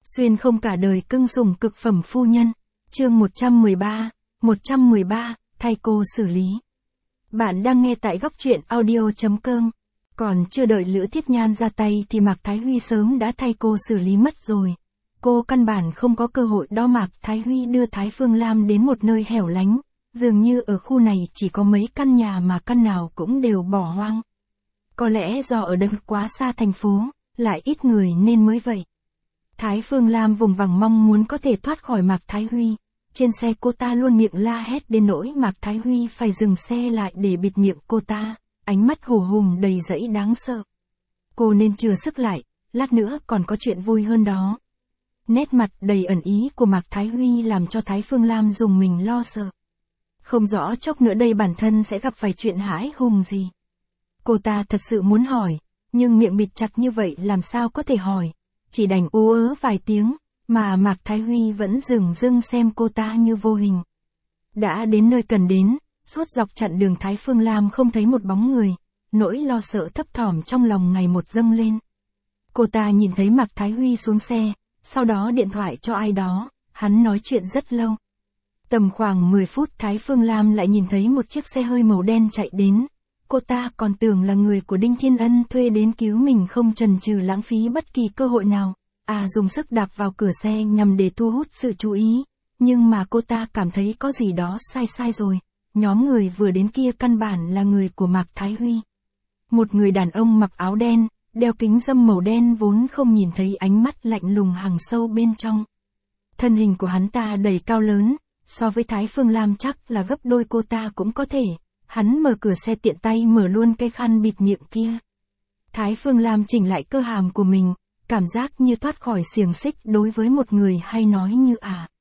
Xuyên không cả đời cưng sủng cực phẩm phu nhân. Chương 113, thay cô xử lý. Bạn đang nghe tại góc truyện audio.com. Còn chưa đợi Lữ Thiết Nhan ra tay thì Mạc Thái Huy sớm đã thay cô xử lý mất rồi. Cô căn bản không có cơ hội đó. Mạc Thái Huy đưa Thái Phương Lam đến một nơi hẻo lánh, dường như ở khu này chỉ có mấy căn nhà mà căn nào cũng đều bỏ hoang. Có lẽ do ở đây quá xa thành phố, lại ít người nên mới vậy. Thái Phương Lam vùng vằng mong muốn có thể thoát khỏi Mạc Thái Huy. Trên xe cô ta luôn miệng la hét đến nỗi Mạc Thái Huy phải dừng xe lại để bịt miệng cô ta, ánh mắt hổ hùng đầy dẫy đáng sợ. Cô nên chừa sức lại, lát nữa còn có chuyện vui hơn đó. Nét mặt đầy ẩn ý của Mạc Thái Huy làm cho Thái Phương Lam rùng mình lo sợ. Không rõ chốc nữa đây bản thân sẽ gặp phải chuyện hãi hùng gì. Cô ta thật sự muốn hỏi, nhưng miệng bịt chặt như vậy làm sao có thể hỏi. Chỉ đành ú ớ vài tiếng, mà Mạc Thái Huy vẫn dửng dưng xem cô ta như vô hình. Đã đến nơi cần đến, suốt dọc chặn đường Thái Phương Lam không thấy một bóng người, nỗi lo sợ thấp thỏm trong lòng ngày một dâng lên. Cô ta nhìn thấy Mạc Thái Huy xuống xe, sau đó điện thoại cho ai đó, hắn nói chuyện rất lâu. Tầm khoảng 10 phút Thái Phương Lam lại nhìn thấy một chiếc xe hơi màu đen chạy đến. Cô ta còn tưởng là người của Đinh Thiên Ân thuê đến cứu mình, không chần chừ lãng phí bất kỳ cơ hội nào. Dùng sức đạp vào cửa xe nhằm để thu hút sự chú ý. Nhưng mà cô ta cảm thấy có gì đó sai rồi. Nhóm người vừa đến kia căn bản là người của Mạc Thái Huy. Một người đàn ông mặc áo đen, đeo kính râm màu đen vốn không nhìn thấy ánh mắt lạnh lùng hằn sâu bên trong. Thân hình của hắn ta đầy cao lớn, so với Thái Phương Lam chắc là gấp đôi cô ta cũng có thể. Hắn mở cửa xe tiện tay mở luôn cái khăn bịt miệng kia. Thái Phương Lam chỉnh lại cơ hàm của mình, cảm giác như thoát khỏi xiềng xích đối với một người hay nói như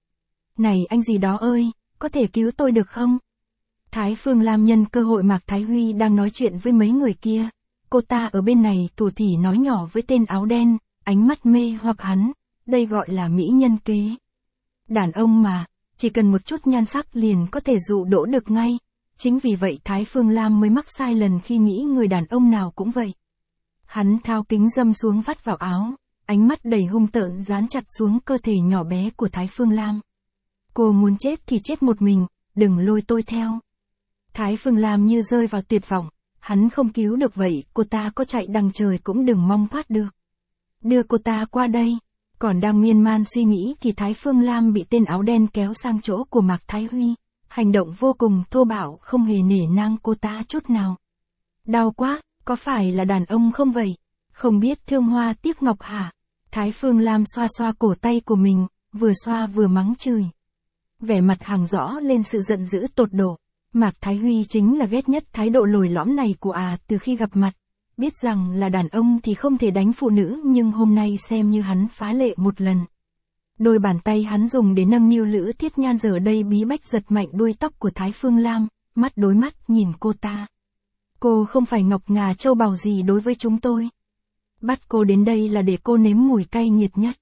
Này anh gì đó ơi, có thể cứu tôi được không? Thái Phương Lam nhân cơ hội Mạc Thái Huy đang nói chuyện với mấy người kia. Cô ta ở bên này thủ thỉ nói nhỏ với tên áo đen, ánh mắt mê hoặc hắn, đây gọi là mỹ nhân kế. Đàn ông mà, chỉ cần một chút nhan sắc liền có thể dụ dỗ được ngay. Chính vì vậy Thái Phương Lam mới mắc sai lần khi nghĩ người đàn ông nào cũng vậy. Hắn tháo kính râm xuống vắt vào áo, ánh mắt đầy hung tợn dán chặt xuống cơ thể nhỏ bé của Thái Phương Lam. Cô muốn chết thì chết một mình, đừng lôi tôi theo. Thái Phương Lam như rơi vào tuyệt vọng, hắn không cứu được vậy, cô ta có chạy đằng trời cũng đừng mong thoát được. Đưa cô ta qua đây. Còn đang miên man suy nghĩ thì Thái Phương Lam bị tên áo đen kéo sang chỗ của Mạc Thái Huy. Hành động vô cùng thô bạo, không hề nể nang cô ta chút nào. Đau quá, có phải là đàn ông không vậy? Không biết thương hoa tiếc ngọc hả? Thái Phương Lam xoa xoa cổ tay của mình, vừa xoa vừa mắng chửi. Vẻ mặt hàng rõ lên sự giận dữ tột độ. Mạc Thái Huy chính là ghét nhất thái độ lồi lõm này của từ khi gặp mặt. Biết rằng là đàn ông thì không thể đánh phụ nữ, nhưng hôm nay xem như hắn phá lệ một lần. Đôi bàn tay hắn dùng để nâng niu Lữ Thiết Nhan giờ đây bí bách giật mạnh đuôi tóc của Thái Phương Lam, mắt đối mắt nhìn cô ta. Cô không phải ngọc ngà châu báu gì đối với chúng tôi. Bắt cô đến đây là để cô nếm mùi cay nghiệt nhất.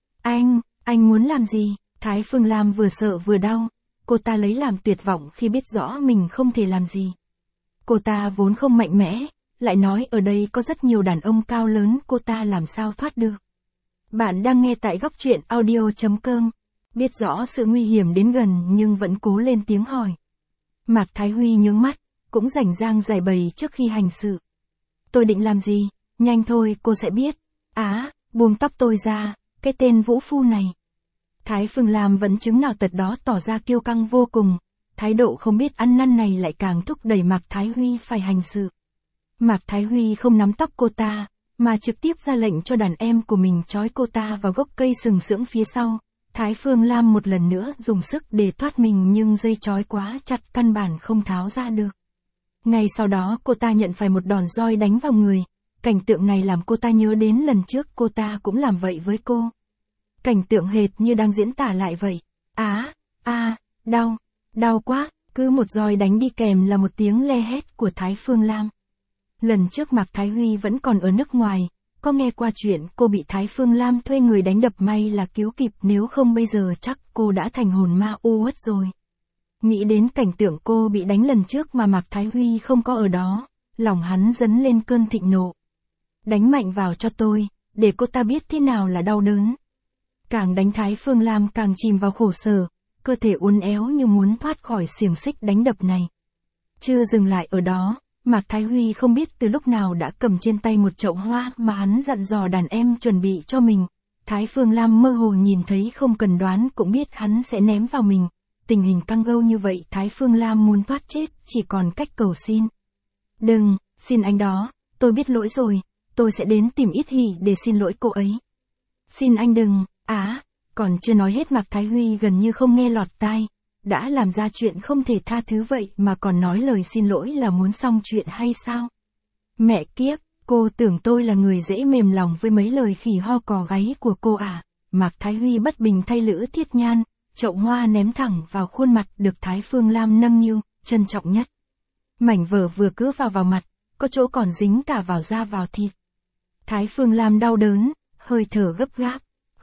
Anh muốn làm gì? Thái Phương Lam vừa sợ vừa đau. Cô ta lấy làm tuyệt vọng khi biết rõ mình không thể làm gì. Cô ta vốn không mạnh mẽ, lại nói ở đây có rất nhiều đàn ông cao lớn, cô ta làm sao thoát được. Bạn đang nghe tại góc truyện audio.com. Biết rõ sự nguy hiểm đến gần nhưng vẫn cố lên tiếng hỏi. Mạc Thái Huy nhướng mắt, cũng rảnh rang giải bày trước khi hành sự. Tôi định làm gì? Nhanh thôi cô sẽ biết. Buông tóc tôi ra, cái tên vũ phu này. Thái Phương Lam vẫn chứng nào tật đó, tỏ ra kiêu căng vô cùng. Thái độ không biết ăn năn này lại càng thúc đẩy Mạc Thái Huy phải hành sự. Mạc Thái Huy không nắm tóc cô ta, mà trực tiếp ra lệnh cho đàn em của mình trói cô ta vào gốc cây sừng sững phía sau. Thái Phương Lam một lần nữa dùng sức để thoát mình nhưng dây trói quá chặt, căn bản không tháo ra được. Ngay sau đó cô ta nhận phải một đòn roi đánh vào người. Cảnh tượng này làm cô ta nhớ đến lần trước cô ta cũng làm vậy với cô. Cảnh tượng hệt như đang diễn tả lại vậy. Đau quá, cứ một roi đánh đi kèm là một tiếng le hét của Thái Phương Lam. Lần trước Mạc Thái Huy vẫn còn ở nước ngoài, có nghe qua chuyện cô bị Thái Phương Lam thuê người đánh đập, may là cứu kịp, nếu không bây giờ chắc cô đã thành hồn ma u uất rồi. Nghĩ đến cảnh tượng cô bị đánh lần trước mà Mạc Thái Huy không có ở đó, lòng hắn dấn lên cơn thịnh nộ. Đánh mạnh vào cho tôi, để cô ta biết thế nào là đau đớn. Càng đánh Thái Phương Lam càng chìm vào khổ sở, cơ thể uốn éo như muốn thoát khỏi xiềng xích đánh đập này. Chưa dừng lại ở đó, Mạc Thái Huy không biết từ lúc nào đã cầm trên tay một chậu hoa mà hắn dặn dò đàn em chuẩn bị cho mình. Thái Phương Lam mơ hồ nhìn thấy không cần đoán cũng biết hắn sẽ ném vào mình. Tình hình căng gâu như vậy Thái Phương Lam muốn thoát chết chỉ còn cách cầu xin. Đừng, xin anh đó, tôi biết lỗi rồi, tôi sẽ đến tìm Ít Hỷ để xin lỗi cô ấy. Xin anh đừng, còn chưa nói hết Mạc Thái Huy gần như không nghe lọt tai. Đã làm ra chuyện không thể tha thứ vậy mà còn nói lời xin lỗi là muốn xong chuyện hay sao? Mẹ kiếp, cô tưởng tôi là người dễ mềm lòng với mấy lời khỉ ho cò gáy của cô à? Mạc Thái Huy bất bình thay Lữ Thiết Nhan, chậu hoa ném thẳng vào khuôn mặt được Thái Phương Lam nâng niu, trân trọng nhất. Mảnh vỡ vừa cứ vào mặt, có chỗ còn dính cả vào da vào thịt. Thái Phương Lam đau đớn, hơi thở gấp gáp.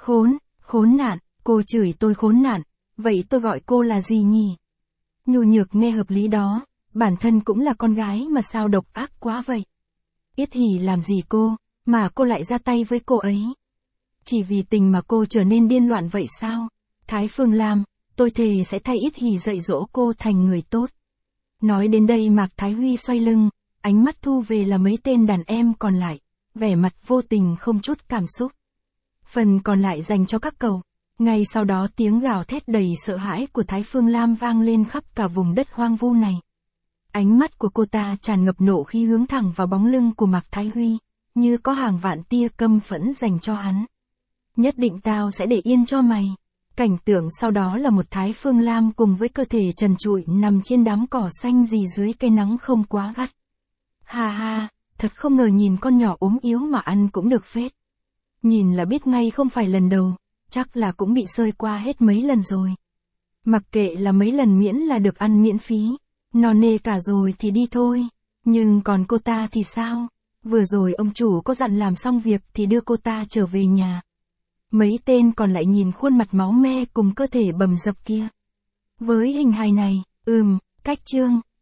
Khốn nạn, cô chửi tôi khốn nạn, vậy tôi gọi cô là gì nhỉ? Nhu Nhược nghe hợp lý đó, bản thân cũng là con gái mà sao độc ác quá vậy? Ít Hỷ làm gì cô, mà cô lại ra tay với cô ấy? Chỉ vì tình mà cô trở nên điên loạn vậy sao? Thái Phương Lam, tôi thề sẽ thay Ít Hỷ dạy dỗ cô thành người tốt. Nói đến đây Mạc Thái Huy xoay lưng, ánh mắt thu về là mấy tên đàn em còn lại, vẻ mặt vô tình không chút cảm xúc. Phần còn lại dành cho các cậu. Ngay sau đó tiếng gào thét đầy sợ hãi của Thái Phương Lam vang lên khắp cả vùng đất hoang vu này. Ánh mắt của cô ta tràn ngập nộ khi hướng thẳng vào bóng lưng của Mạc Thái Huy, như có hàng vạn tia căm phẫn dành cho hắn. Nhất định tao sẽ để yên cho mày. Cảnh tượng sau đó là một Thái Phương Lam cùng với cơ thể trần trụi nằm trên đám cỏ xanh rì dưới cây nắng không quá gắt. Ha, thật không ngờ nhìn con nhỏ ốm yếu mà ăn cũng được phết. Nhìn là biết ngay không phải lần đầu, chắc là cũng bị sơi qua hết mấy lần rồi. Mặc kệ là mấy lần miễn là được ăn miễn phí, no nê cả rồi thì đi thôi. Nhưng còn cô ta thì sao? Vừa rồi ông chủ có dặn làm xong việc thì đưa cô ta trở về nhà. Mấy tên còn lại nhìn khuôn mặt máu me cùng cơ thể bầm dập kia. Với hình hài này, cách chương.